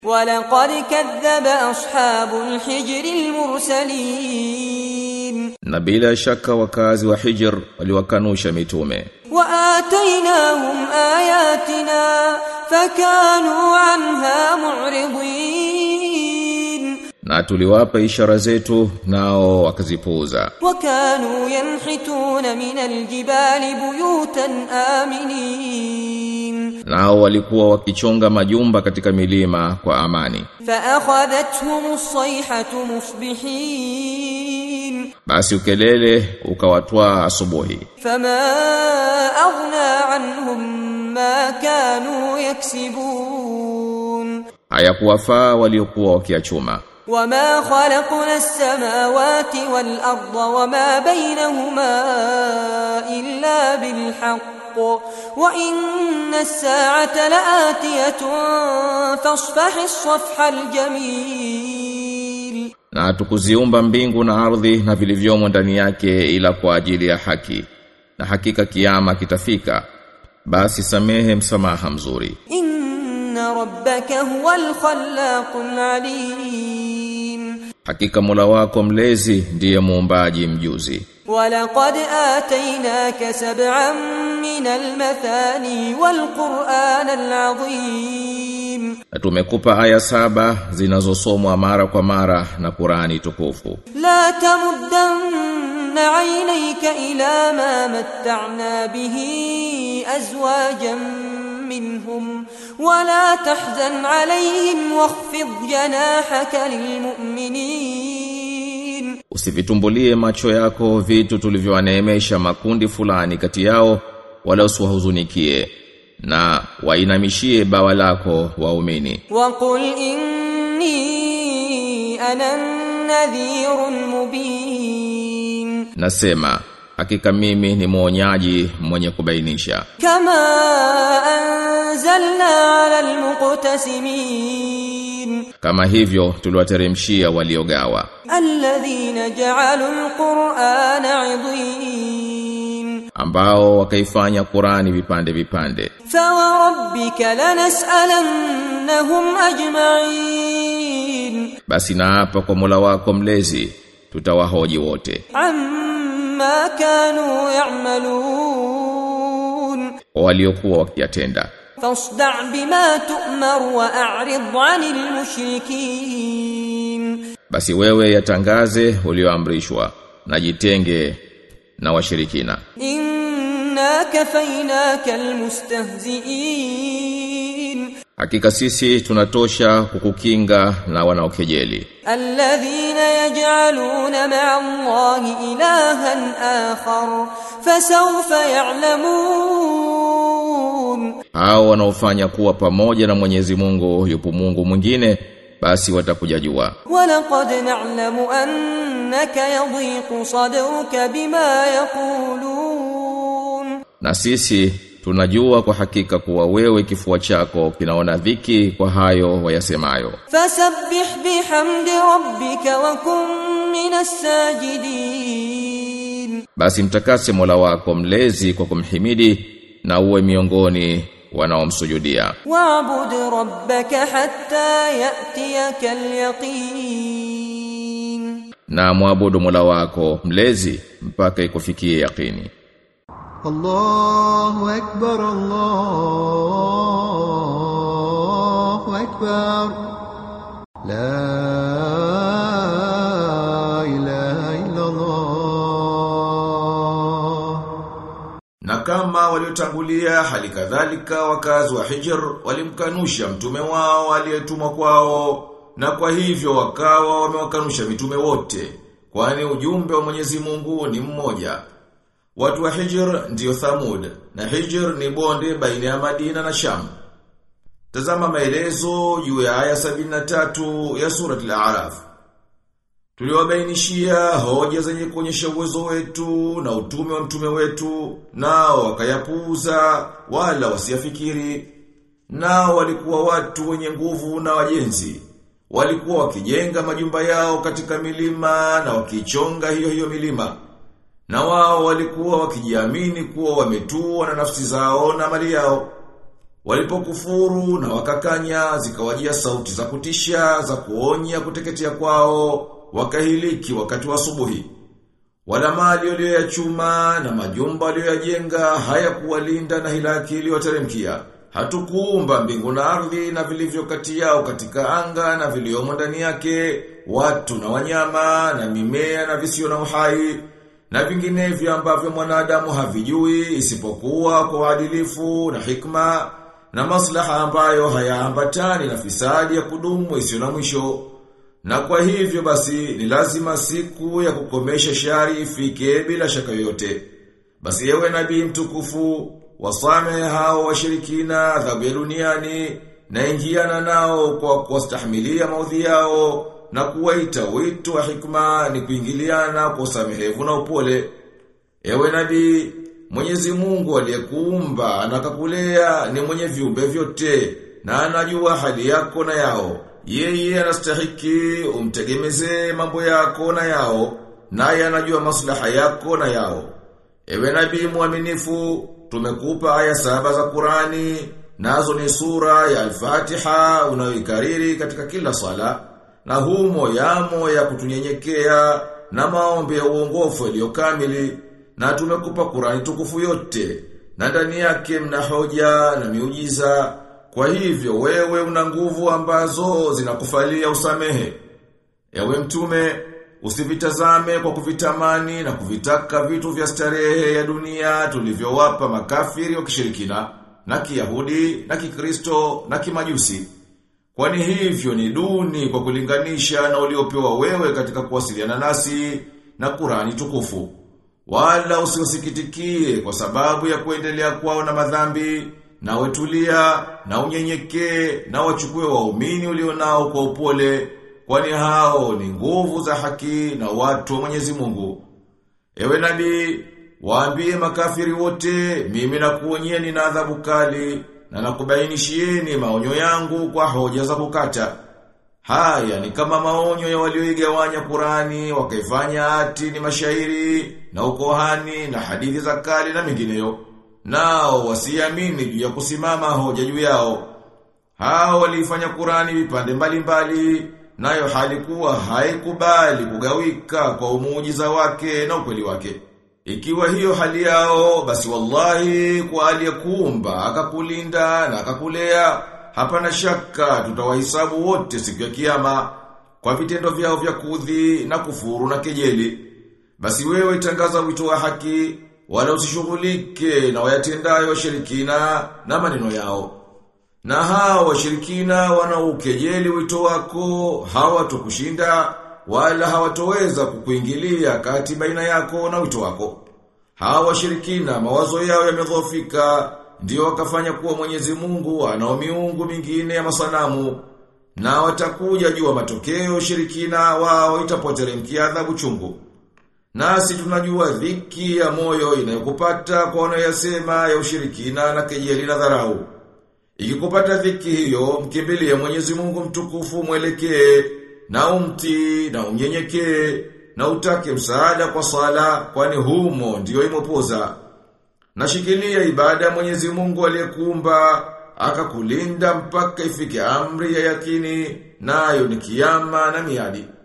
ولقد كذب أصحاب الحجر المرسلين na bila shaka wakazi wa Hijr waliwakanusha mitume وآتيناهم آياتنا فكانوا عنها معرضين na tuliwapa ishara zetu nao wakazipuuza وكانوا ينحتون من الجبال بيوتا آمنين nao walikuwa wakichonga majumba katika milima kwa amani فأخذتهم الصيحة مصبحين basi ukelele ukawatwaa asubuhi فما أغنى عنهم ما كانوا يكسبون hayakuwafaa waliokuwa wakiachuma وما خلقنا السماوات والأرض وما بينهما إلا بالحق وإن الساعة لآتية فاصفح الصفح الجميل na hatukuziumba mbingu na ardhi na vilivyomo ndani yake ila kwa ajili ya haki na hakika kiyama kitafika basi samehe msamaha mzuri إن ربك هو الخلاق العليم hakika Mola wako mlezi ndiye muumbaji mjuzi ولقد آتيناك 7 من المثاني والقرآن العظيم na tumekupa aya 7 zinazosomwa mara kwa mara na Qur'ani tukufu لا تمدن عينيك إلى ما متعنا به أزواجا منهم ولا تحزن عليهم واخفض جناحك للمؤمنين usivitumbulie macho yako vitu tulivyowaneemesha makundi fulani kati yao wala usiwahuzunikie na wainamishie bawa lako waumini وقل إني أنا النذير المبين nasema hakika mimi ni mwonyaji mwenye kubainisha كما أنزلنا على المقتسمين kama hivyo tuliwateremshia waliogawa الذين جعلوا القرآن عضين ambao wakaifanya Qur'ani vipande vipande فوربك لنسألنهم أجمعين basi naapa kwa Mola wako mlezi tutawahoji wote عما كانوا يعملون waliokuwa wakiyatenda فاصدع بما تؤمر وأعرض عن المشركين basi wewe yatangaze ulioamrishwa na jitenge na washirikina إنا كفيناك المستهزئين hakika sisi tunatosha kukukinga na wanaokejeli الذين يجعلون مع الله إلها آخر فسوف يعلمون hao wanaofanya kuwa pamoja na Mwenyezi Mungu yupo Mungu mwingine basi watakujajua ولقد نعلم أنك يضيق صدرك بما يقولون na sisi tunajua kwa hakika kuwa wewe kifua chako kinaona dhiki kwa hayo wayasemayo فسبح بحمد ربك وكن من الساجدين basi mtakase Mola wako mlezi kwa kumhimidi na uwe miongoni wanaomsujudia واعبد ربك حتى يأتيك اليقين na muabudu Mola wako mlezi mpaka ikufikie yaqini الله أكبر الله أكبر لا إله إلا الله na kama waliotangulia hali kadhalika wakazi wa Hijr walimkanusha mtume wao aliyetumwa kwao na kwa hivyo wakawa wamewakanusha mitume wote kwani ujumbe wa Mwenyezi Mungu ni mmoja. Watu wa Hijr ndio Thamud na Hijr ni bonde baina ya Madina na Sham. Tazama maelezo juu ya aya 73 ya surati al-A'raf. Tuliwabainishia hoja zenye kuonyesha uwezo wetu na utume wa mtume wetu, nao wakayapuuza wala wasiyafikiri. Nao walikuwa watu wenye nguvu na wajenzi. Walikuwa wakijenga majumba yao katika milima na wakichonga hiyo milima. Na wao walikuwa wakijiamini kuwa wametua na nafsi zao na mali yao. Walipokufuru na wakakanya, zikawajia sauti za kutisha za kuonya kuteketea kwao, wakahiliki wakati wa asubuhi. Wala mali walioyachuma na majumba walioyajenga hayakuwalinda na hilaki iliyoteremkia. Hatukuumba mbingu na ardhi na vilivyo kati yao katika anga na viliomo ndani yake, watu na wanyama na mimea na visio na uhai na vinginevyo ambavyo mwanadamu havijui isipokuwa kwa uadilifu na hikma na maslaha ambayo hayaambatani na fisadi ya kudumu isiyo na mwisho. Na kwa hivyo basi ni lazima siku ya kukomesha shari ifike bila shaka yoyote. Basi ewe nabii mtukufu, wasamehe hao washirikina adhabu ya duniani na ingiana nao kwa kuwastahimilia maudhi yao na kuwaita wito wa hikma ni kuingiliana kwa usamehevu na upole. Ewe nabii, Mwenyezi Mungu aliyekuumba na akakulea ni mwenye viumbe vyote na anajua hali yako na yao. Yeye anastahiki umtegemeze mambo yako na yao, naye anajua maslaha yako na yao. Ewe nabii mwaminifu, tumekupa aya 7 za Qur'ani, nazo ni sura ya Al-Fatiha unayoikariri katika kila sala, na humo yamo ya kutunyenyekea na maombi ya uongofu yaliyokamili, na tumekupa Qur'ani tukufu yote, na ndani yake mna hoja na miujiza. Kwa hivyo wewe una nguvu ambazo zinakufalia usamehe. Ewe mtume, usivitazame kwa kuvitamani na kuvitaka vitu vya starehe ya dunia tulivyowapa makafiri wa kishirikina na Kiyahudi na Kikristo na Kimajusi. Kwani hivyo ni duni kwa kulinganisha na uliopewa wewe katika kuwasiliana nasi na Qur'ani tukufu. Wala usiwasikitikie kwa sababu ya kuendelea kwao na madhambi, na wetulia na unyenyekee na wachukue waumini ulionao kwa upole, kwani hao ni nguvu za haki na watu wa Mwenyezi Mungu. Ewe nabii, waambie makafiri wote, mimi nakuonyeni na adhabu kali na nakubainishieni maonyo yangu kwa hoja za kukata. Haya ni kama maonyo ya walioigawanya Qur'ani wakaifanya ati ni mashairi na ukohani na hadithi za kale na mingineyo. Nao wasiamini juu ya kusimama hoja juu yao. Hao walifanya Qur'ani vipande mbalimbali, nayo halikuwa haikubali kugawika kwa umujiza wake na ukweli wake. Ikiwa hiyo hali yao, basi wallahi kwa aliyekuumba akakulinda na akakulea, hapana shaka tutawahesabu wote siku ya kiyama kwa vitendo vyao vya kudhi na kufuru na kejeli. Basi wewe tangaza wito wa haki, wala usishughulike na wayatendayo washirikina na maneno yao. Na hao washirikina wanaokejeli wito wako hawatokushinda wala hawatoweza kukuingilia kati baina yako na wito wako. Hao washirikina mawazo yao yamedhoofika, ndio wakafanya kuwa Mwenyezi Mungu anao miungu mingine ya masanamu, na watakuja jua matokeo shirikina wao itapoteremkia adhabu chungu. Nasi tunajua dhiki ya moyo inayokupata kwa wanayosema ya ushirikina na kejeli na dharau. Ikikupata dhiki hiyo, mkimbilie Mwenyezi Mungu mtukufu mwelekee, na umti na unyenyekee, na utake msaada kwa sala, kwani humo ndio imopoza. Nashikilia ibada ya Mwenyezi Mungu aliyekuumba, akakulinda mpaka ifike amri ya yakini, nayo ni kiyama na miadi.